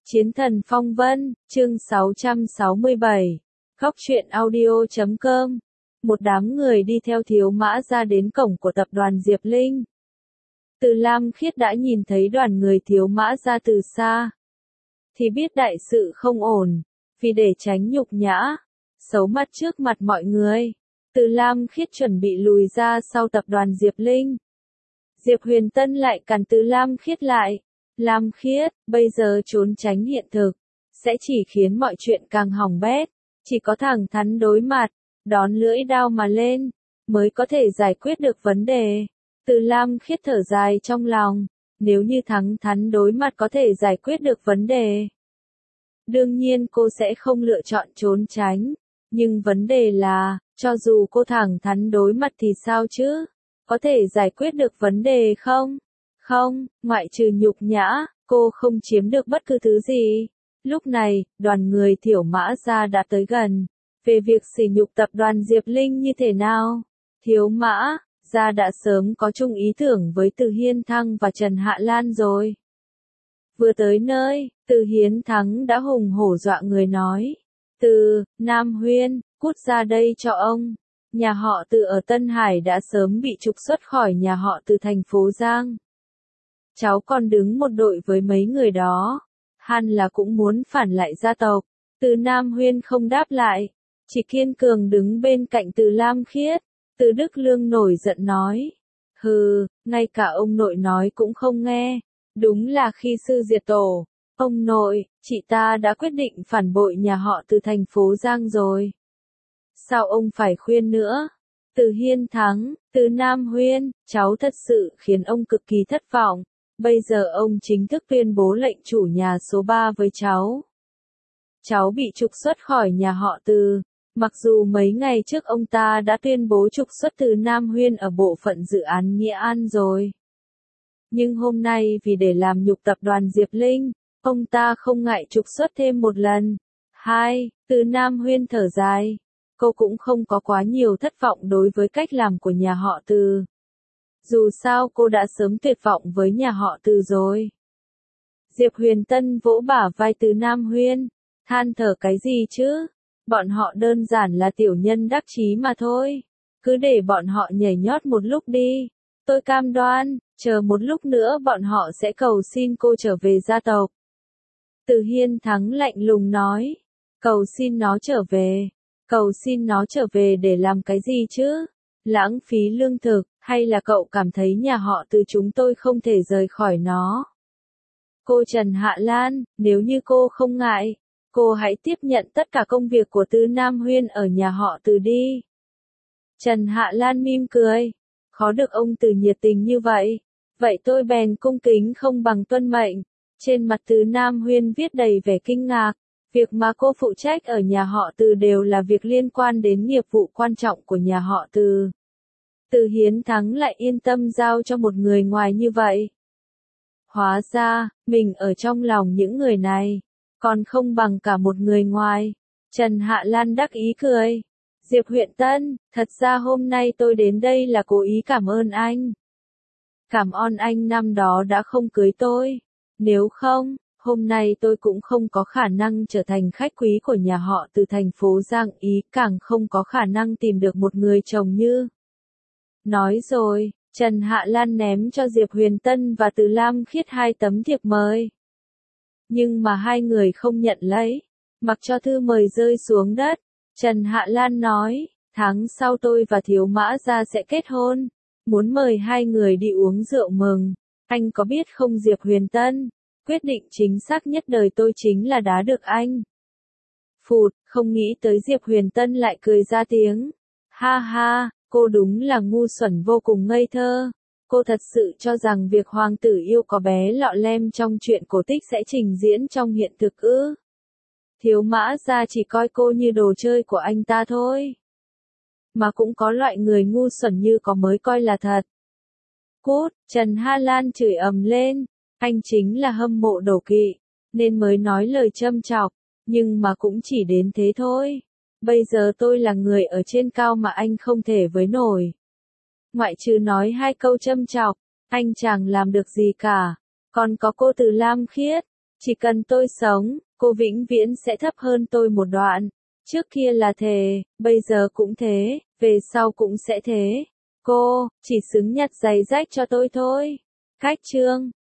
Chiến thần phong vân, chương 667. Góc truyện audio.com. Một đám người đi theo Thiếu Mã ra đến cổng của tập đoàn Diệp Linh. Từ Lam Khiết đã nhìn thấy đoàn người Thiếu Mã ra từ xa, thì biết đại sự không ổn, vì để tránh nhục nhã, xấu mặt trước mặt mọi người, Từ Lam Khiết chuẩn bị lùi ra sau tập đoàn Diệp Linh. Diệp Huyền Tân lại cản Từ Lam Khiết lại. Lam Khiết, bây giờ trốn tránh hiện thực, sẽ chỉ khiến mọi chuyện càng hỏng bét, chỉ có thẳng thắn đối mặt, đón lưỡi đao mà lên, mới có thể giải quyết được vấn đề. Từ Lam Khiết thở dài trong lòng, nếu như thẳng thắn đối mặt có thể giải quyết được vấn đề, đương nhiên cô sẽ không lựa chọn trốn tránh, nhưng vấn đề là, cho dù cô thẳng thắn đối mặt thì sao chứ? Có thể giải quyết được vấn đề không? Không, ngoại trừ nhục nhã, cô không chiếm được bất cứ thứ gì. Lúc này, đoàn người Thiểu Mã gia đã tới gần. Về việc sỉ nhục tập đoàn Diệp Linh như thế nào? Thiếu Mã gia đã sớm có chung ý tưởng với Từ Hiên Thăng và Trần Hạ Lan rồi. Vừa tới nơi, Từ Hiến Thắng đã hùng hổ dọa người nói. Từ, Nam Huyên, cút ra đây cho ông. Nhà họ Từ ở Tân Hải đã sớm bị trục xuất khỏi nhà họ Từ thành phố Giang. Cháu còn đứng một đội với mấy người đó. Hẳn là cũng muốn phản lại gia tộc. Từ Nam Huyên không đáp lại, chỉ kiên cường đứng bên cạnh Từ Lam Khiết. Từ Đức Lương nổi giận nói. Hừ, ngay cả ông nội nói cũng không nghe. Đúng là khi sư diệt tổ. Ông nội, chị ta đã quyết định phản bội nhà họ Từ thành phố Giang rồi. Sao ông phải khuyên nữa? Từ Hiên Thắng, Từ Nam Huyên, cháu thật sự khiến ông cực kỳ thất vọng. Bây giờ ông chính thức tuyên bố lệnh chủ nhà số 3 với cháu. Cháu bị trục xuất khỏi nhà họ Từ. Mặc dù mấy ngày trước ông ta đã tuyên bố trục xuất Từ Nam Huyên ở bộ phận dự án Nghĩa An rồi. Nhưng hôm nay vì để làm nhục tập đoàn Diệp Linh, ông ta không ngại trục xuất thêm một lần. Từ Nam Huyên thở dài. Cô cũng không có quá nhiều thất vọng đối với cách làm của nhà họ Từ. Dù sao cô đã sớm tuyệt vọng với nhà họ Từ rồi. Diệp Huyền Tân vỗ bả vai Từ Nam Huyên, than thở cái gì chứ? Bọn họ đơn giản là tiểu nhân đắc chí mà thôi. Cứ để bọn họ nhảy nhót một lúc đi. Tôi cam đoan, chờ một lúc nữa bọn họ sẽ cầu xin cô trở về gia tộc. Từ Hiên Thắng lạnh lùng nói. Cầu xin nó trở về. Cầu xin nó trở về để làm cái gì chứ? Lãng phí lương thực, hay là cậu cảm thấy nhà họ Từ chúng tôi không thể rời khỏi nó? Cô Trần Hạ Lan, nếu như cô không ngại, cô hãy tiếp nhận tất cả công việc của Từ Nam Huyên ở nhà họ Từ đi. Trần Hạ Lan mỉm cười. Khó được ông Từ nhiệt tình như vậy. Vậy tôi bèn cung kính không bằng tuân mệnh. Trên mặt Từ Nam Huyên viết đầy vẻ kinh ngạc. Việc mà cô phụ trách ở nhà họ Từ đều là việc liên quan đến nghiệp vụ quan trọng của nhà họ Từ. Từ Hiến Thắng lại yên tâm giao cho một người ngoài như vậy. Hóa ra, mình ở trong lòng những người này, còn không bằng cả một người ngoài. Trần Hạ Lan đắc ý cười. Diệp Huyền Tân, thật ra hôm nay tôi đến đây là cố ý cảm ơn anh. Cảm ơn anh năm đó đã không cưới tôi. Nếu không, hôm nay tôi cũng không có khả năng trở thành khách quý của nhà họ Từ thành phố Giang Ý, càng không có khả năng tìm được một người chồng như. Nói rồi, Trần Hạ Lan ném cho Diệp Huyền Tân và Từ Lam Khiết 2 tấm thiệp mời. Nhưng mà hai người không nhận lấy, mặc cho thư mời rơi xuống đất. Trần Hạ Lan nói, tháng sau tôi và Thiếu Mã gia sẽ kết hôn, muốn mời hai người đi uống rượu mừng. Anh có biết không Diệp Huyền Tân? Quyết định chính xác nhất đời tôi chính là đá được anh. Phụt, không nghĩ tới Diệp Huyền Tân lại cười ra tiếng. Ha ha, cô đúng là ngu xuẩn vô cùng ngây thơ. Cô thật sự cho rằng việc hoàng tử yêu có bé lọ lem trong truyện cổ tích sẽ trình diễn trong hiện thực ư? Thiếu Mã gia chỉ coi cô như đồ chơi của anh ta thôi. Mà cũng có loại người ngu xuẩn như có mới coi là thật. Cút, Trần Hạ Lan chửi ầm lên. Anh chính là hâm mộ đổ kỵ, nên mới nói lời châm chọc, nhưng mà cũng chỉ đến thế thôi. Bây giờ tôi là người ở trên cao mà anh không thể với nổi. Ngoại trừ nói 2 câu châm chọc, anh chẳng làm được gì cả. Còn có cô Từ Lam Khiết, Chỉ cần tôi sống, cô vĩnh viễn sẽ thấp hơn tôi một đoạn. Trước kia là thế, bây giờ cũng thế, về sau cũng sẽ thế. Cô, chỉ xứng nhặt giày rách cho tôi thôi. Khách trương.